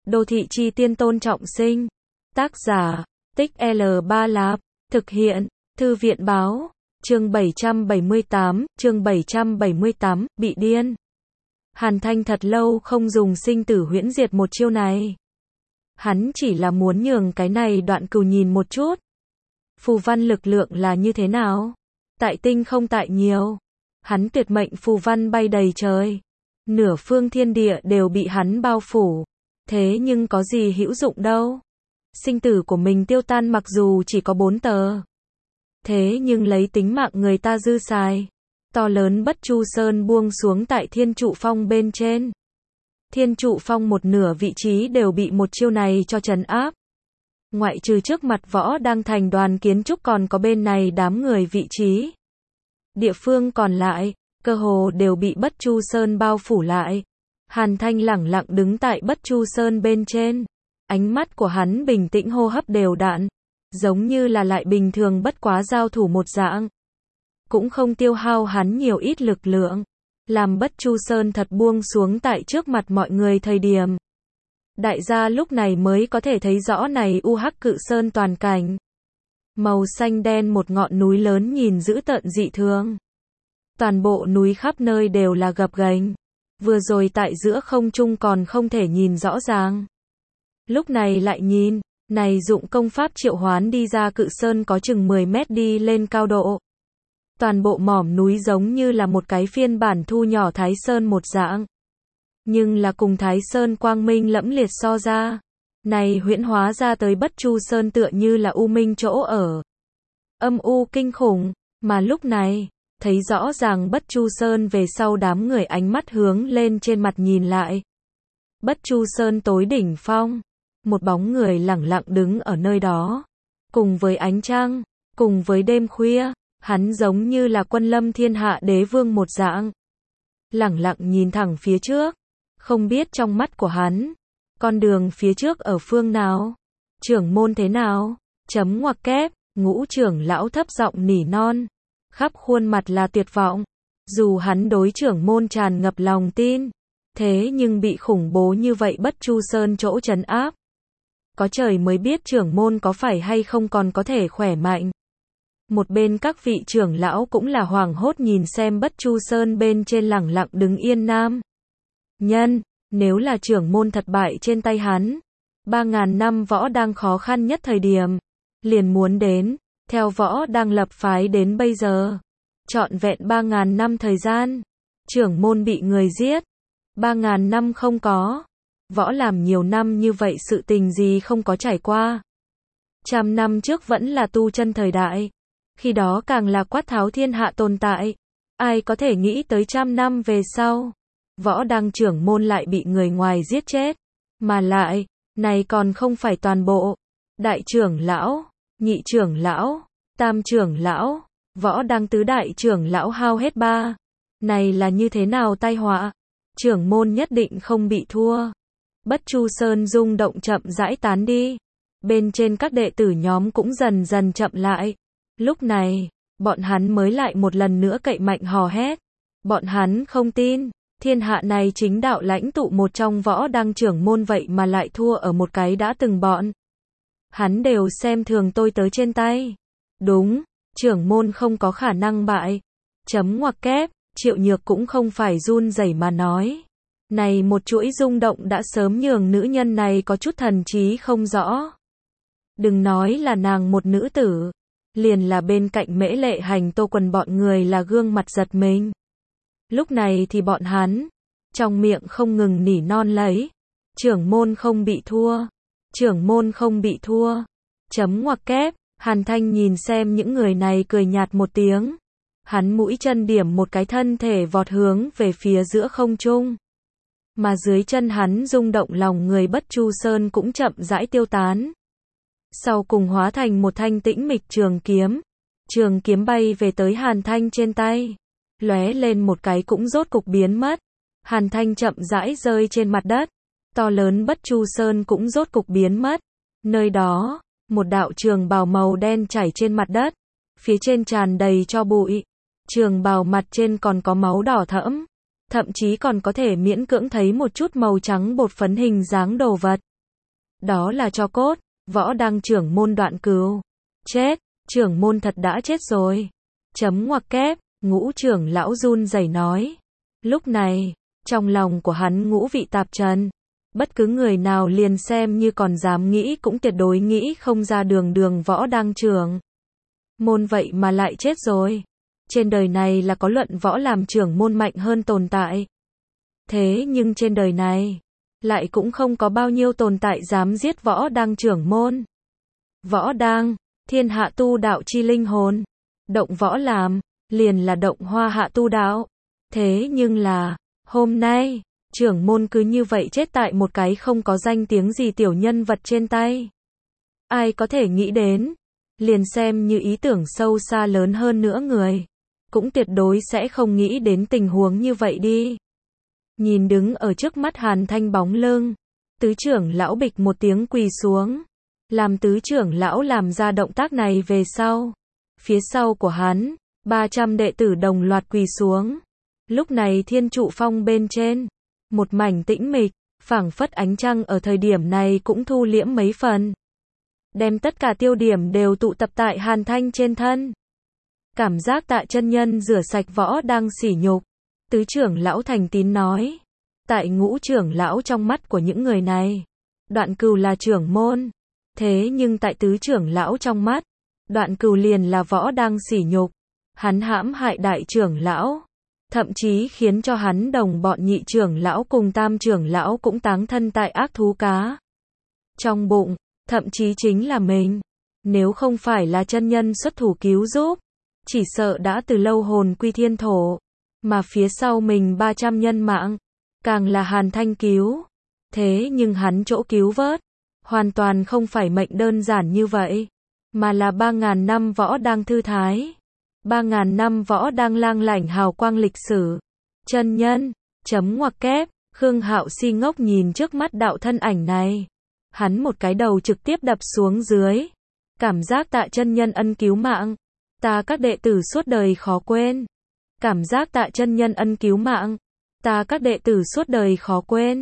Đô thị chi tiên Tôn Trọng Sinh. Tác giả, Tích L3 Lạp. Thực hiện, Thư viện báo. Chương 778, bị điên. Hàn Thanh thật lâu không dùng sinh tử huyễn diệt một chiêu này. Hắn chỉ là muốn nhường cái này đoạn cừu nhìn một chút. Phù văn lực lượng là như thế nào? Tại tinh không tại nhiều. Hắn tuyệt mệnh phù văn bay đầy trời. Nửa phương thiên địa đều bị hắn bao phủ. Thế nhưng có gì hữu dụng đâu. Sinh tử của mình tiêu tan mặc dù chỉ có 4 tờ. Thế nhưng lấy tính mạng người ta dư xài. To lớn Bất Chu Sơn buông xuống tại Thiên Trụ Phong bên trên. Thiên Trụ Phong một nửa vị trí đều bị một chiêu này cho trấn áp. Ngoại trừ trước mặt Võ Đăng thành đoàn kiến trúc còn có bên này đám người vị trí. Địa phương còn lại, cơ hồ đều bị Bất Chu Sơn bao phủ lại. Hàn Thanh lẳng lặng đứng tại Bất Chu Sơn bên trên. Ánh mắt của hắn bình tĩnh, hô hấp đều đặn. Giống như là lại bình thường bất quá giao thủ một dạng. Cũng không tiêu hao hắn nhiều ít lực lượng. Làm Bất Chu Sơn thật buông xuống tại trước mặt mọi người thời điểm. Đại gia lúc này mới có thể thấy rõ này UH Cự Sơn toàn cảnh. Màu xanh đen một ngọn núi lớn nhìn dữ tợn dị thường. Toàn bộ núi khắp nơi đều là gập ghềnh. Vừa rồi tại giữa không trung còn không thể nhìn rõ ràng. Lúc này lại nhìn, này dụng công pháp triệu hoán đi ra Cự Sơn có chừng 10 mét đi lên cao độ. Toàn bộ mỏm núi giống như là một cái phiên bản thu nhỏ Thái Sơn một dạng. Nhưng là cùng Thái Sơn quang minh lẫm liệt so ra. Này huyễn hóa ra tới Bất Chu Sơn tựa như là u minh chỗ ở. Âm u kinh khủng, mà lúc này, thấy rõ ràng Bất Chu Sơn về sau đám người ánh mắt hướng lên trên mặt nhìn lại. Bất Chu Sơn tối đỉnh phong. Một bóng người lẳng lặng đứng ở nơi đó. Cùng với ánh trăng, cùng với đêm khuya, hắn giống như là quân lâm thiên hạ đế vương một dạng. Lẳng lặng nhìn thẳng phía trước. Không biết trong mắt của hắn, con đường phía trước ở phương nào? Trưởng môn thế nào? Chấm ngoặc kép, Ngũ trưởng lão thấp giọng nỉ non. Khắp khuôn mặt là tuyệt vọng. Dù hắn đối trưởng môn tràn ngập lòng tin. Thế nhưng bị khủng bố như vậy Bất Chu Sơn chỗ trấn áp. Có trời mới biết trưởng môn có phải hay không còn có thể khỏe mạnh. Một bên các vị trưởng lão cũng là hoảng hốt nhìn xem Bất Chu Sơn bên trên lẳng lặng đứng yên nam nhân, nếu là trưởng môn thật bại trên tay hắn, 3.000 năm Võ đang khó khăn nhất thời điểm, liền muốn đến, theo Võ đang lập phái đến bây giờ, trọn vẹn 3.000 năm thời gian, trưởng môn bị người giết, 3.000 năm không có, Võ làm nhiều năm như vậy sự tình gì không có trải qua. 100 năm trước vẫn là tu chân thời đại, khi đó càng là quát tháo thiên hạ tồn tại, ai có thể nghĩ tới 100 năm về sau. Võ Đăng trưởng môn lại bị người ngoài giết chết. Mà lại, này còn không phải toàn bộ. Đại trưởng lão, nhị trưởng lão, tam trưởng lão, Võ Đăng tứ đại trưởng lão hao hết ba. Này là như thế nào tai họa? Trưởng môn nhất định không bị thua. Bất Chu Sơn rung động chậm rãi tán đi. Bên trên các đệ tử nhóm cũng dần dần chậm lại. Lúc này, bọn hắn mới lại một lần nữa cậy mạnh hò hét. Bọn hắn không tin. Thiên hạ này chính đạo lãnh tụ một trong Võ Đăng trưởng môn vậy mà lại thua ở một cái đã từng bọn. Hắn đều xem thường tôi tới trên tay. Đúng, trưởng môn không có khả năng bại. Chấm ngoặc kép, Triệu Nhược cũng không phải run rẩy mà nói. Này một chuỗi rung động đã sớm nhường nữ nhân này có chút thần trí không rõ. Đừng nói là nàng một nữ tử. Liền là bên cạnh Mễ Lệ Hành Tô Quần bọn người là gương mặt giật mình. Lúc này thì bọn hắn, trong miệng không ngừng nỉ non lấy. Trưởng môn không bị thua. Trưởng môn không bị thua. Chấm ngoặc kép, Hàn Thanh nhìn xem những người này cười nhạt một tiếng. Hắn mũi chân điểm một cái thân thể vọt hướng về phía giữa không trung. Mà dưới chân hắn rung động lòng người Bất Chu Sơn cũng chậm rãi tiêu tán. Sau cùng hóa thành một thanh tĩnh mịch trường kiếm. Trường kiếm bay về tới Hàn Thanh trên tay. Lóe lên một cái cũng rốt cục biến mất. Hàn Thanh chậm rãi rơi trên mặt đất. To lớn Bất Chu Sơn cũng rốt cục biến mất. Nơi đó, một đạo trường bào màu đen chảy trên mặt đất. Phía trên tràn đầy tro bụi. Trường bào mặt trên còn có máu đỏ thẫm. Thậm chí còn có thể miễn cưỡng thấy một chút màu trắng bột phấn hình dáng đồ vật. Đó là tro cốt, Võ Đăng trưởng môn Đoạn Cừu. Chết, trưởng môn thật đã chết rồi. Chấm ngoặc kép, Ngũ trưởng lão run rẩy nói. Lúc này, trong lòng của hắn ngũ vị tạp trần. Bất cứ người nào liền xem như còn dám nghĩ cũng tuyệt đối nghĩ không ra đường Võ Đăng trưởng môn vậy mà lại chết rồi. Trên đời này là có luận võ làm trưởng môn mạnh hơn tồn tại. Thế nhưng trên đời này, lại cũng không có bao nhiêu tồn tại dám giết Võ Đăng trưởng môn. Võ Đăng, thiên hạ tu đạo chi linh hồn. Động võ làm, liền là động hoa hạ tu đạo. Thế nhưng là, hôm nay, trưởng môn cứ như vậy chết tại một cái không có danh tiếng gì tiểu nhân vật trên tay. Ai có thể nghĩ đến, liền xem như ý tưởng sâu xa lớn hơn nữa người, cũng tuyệt đối sẽ không nghĩ đến tình huống như vậy đi. Nhìn đứng ở trước mắt Hàn Thanh bóng lưng, tứ trưởng lão bịch một tiếng quỳ xuống. Làm tứ trưởng lão làm ra động tác này về sau. Phía sau của hắn, 300 đệ tử đồng loạt quỳ xuống. Lúc này Thiên Trụ Phong bên trên, một mảnh tĩnh mịch, phảng phất ánh trăng ở thời điểm này cũng thu liễm mấy phần. Đem tất cả tiêu điểm đều tụ tập tại Hàn Thanh trên thân. Cảm giác Tạ chân nhân rửa sạch Võ Đăng sỉ nhục. Tứ trưởng lão thành tín nói. Tại ngũ trưởng lão trong mắt của những người này, Đoạn Cừu là trưởng môn. Thế nhưng tại tứ trưởng lão trong mắt, Đoạn Cừu liền là Võ Đăng sỉ nhục. Hắn hãm hại đại trưởng lão, thậm chí khiến cho hắn đồng bọn nhị trưởng lão cùng tam trưởng lão cũng táng thân tại ác thú cá trong bụng, thậm chí chính là mình. Nếu không phải là chân nhân xuất thủ cứu giúp, chỉ sợ đã từ lâu hồn quy thiên thổ. Mà phía sau mình 300 nhân mạng, càng là Hàn Thanh cứu. Thế nhưng hắn chỗ cứu vớt, hoàn toàn không phải mệnh đơn giản như vậy, mà là 3.000 năm Võ Đăng thư thái. 3.000 năm Võ Đăng lang lảnh hào quang lịch sử. Chân nhân, chấm ngoặc kép, Khương Hạo si ngốc nhìn trước mắt đạo thân ảnh này. Hắn một cái đầu trực tiếp đập xuống dưới. Cảm giác Tạ chân nhân ân cứu mạng, ta các đệ tử suốt đời khó quên. Cảm giác Tạ chân nhân ân cứu mạng, ta các đệ tử suốt đời khó quên.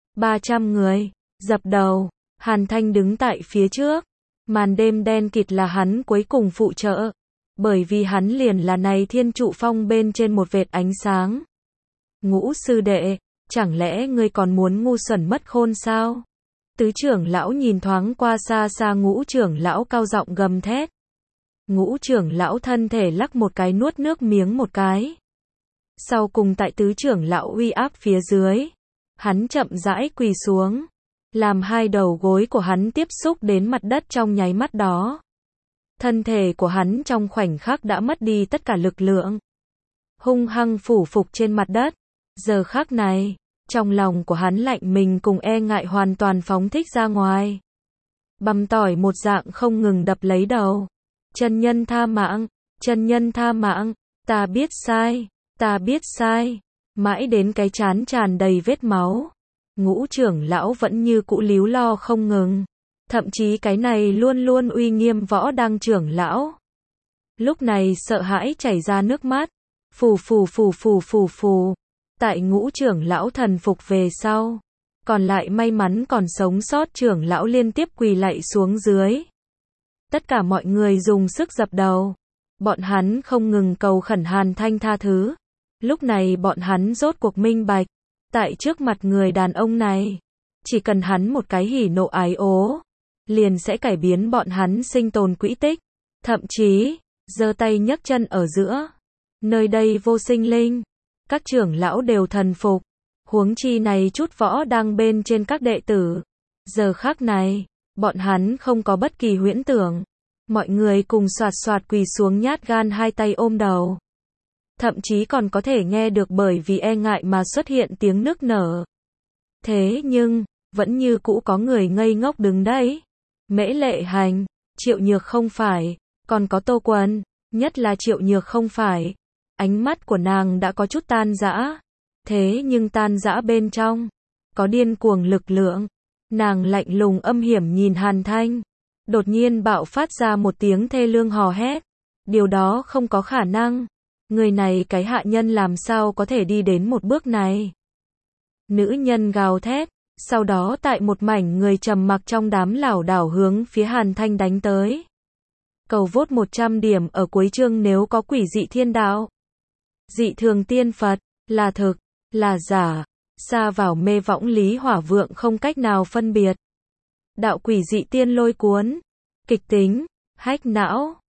300 người, dập đầu, Hàn Thanh đứng tại phía trước. Màn đêm đen kịt là hắn cuối cùng phụ trợ. Bởi vì hắn liền là này Thiên Trụ Phong bên trên một vệt ánh sáng. Ngũ sư đệ, chẳng lẽ ngươi còn muốn ngu xuẩn mất khôn sao? Tứ trưởng lão nhìn thoáng qua xa xa ngũ trưởng lão cao giọng gầm thét. Ngũ trưởng lão thân thể lắc một cái nuốt nước miếng một cái. Sau cùng tại tứ trưởng lão uy áp phía dưới, hắn chậm rãi quỳ xuống, làm hai đầu gối của hắn tiếp xúc đến mặt đất trong nháy mắt đó. Thân thể của hắn trong khoảnh khắc đã mất đi tất cả lực lượng, hung hăng phủ phục trên mặt đất. Giờ khắc này, trong lòng của hắn lạnh mình cùng e ngại hoàn toàn phóng thích ra ngoài. Băm tỏi một dạng không ngừng đập lấy đầu. Chân nhân tha mạng, chân nhân tha mạng, ta biết sai, ta biết sai. Mãi đến cái trán tràn đầy vết máu, ngũ trưởng lão vẫn như cũ líu lo không ngừng. Thậm chí cái này luôn luôn uy nghiêm Võ Đăng trưởng lão, lúc này sợ hãi chảy ra nước mắt. Phù phù phù phù phù phù. Tại ngũ trưởng lão thần phục về sau, còn lại may mắn còn sống sót trưởng lão liên tiếp quỳ lạy xuống dưới. Tất cả mọi người dùng sức dập đầu. Bọn hắn không ngừng cầu khẩn Hàn Thanh tha thứ. Lúc này bọn hắn rốt cuộc minh bạch. Tại trước mặt người đàn ông này, chỉ cần hắn một cái hỉ nộ ái ố, liền sẽ cải biến bọn hắn sinh tồn quỹ tích. Thậm chí, giơ tay nhấc chân ở giữa. Nơi đây vô sinh linh. Các trưởng lão đều thần phục. Huống chi này chút Võ Đăng bên trên các đệ tử. Giờ khắc này, bọn hắn không có bất kỳ huyễn tưởng. Mọi người cùng soạt soạt quỳ xuống nhát gan hai tay ôm đầu. Thậm chí còn có thể nghe được bởi vì e ngại mà xuất hiện tiếng nức nở. Thế nhưng, vẫn như cũ có người ngây ngốc đứng đấy. Mễ Lệ Hành, Triệu Nhược không phải, còn có Tô Quân, nhất là Triệu Nhược không phải. Ánh mắt của nàng đã có chút tan rã. Thế nhưng tan rã bên trong, có điên cuồng lực lượng. Nàng lạnh lùng âm hiểm nhìn Hàn Thanh. Đột nhiên bạo phát ra một tiếng thê lương hò hét. Điều đó không có khả năng. Người này cái hạ nhân làm sao có thể đi đến một bước này. Nữ nhân gào thét. Sau đó tại một mảnh người trầm mặc trong đám lảo đảo hướng phía Hàn Thanh đánh tới. Cầu vote 100 điểm ở cuối chương nếu có quỷ dị thiên đạo. Dị thường tiên Phật, là thực, là giả, sa vào mê võng Lý Hỏa Vượng không cách nào phân biệt. Đạo quỷ dị tiên lôi cuốn, kịch tính, hách não.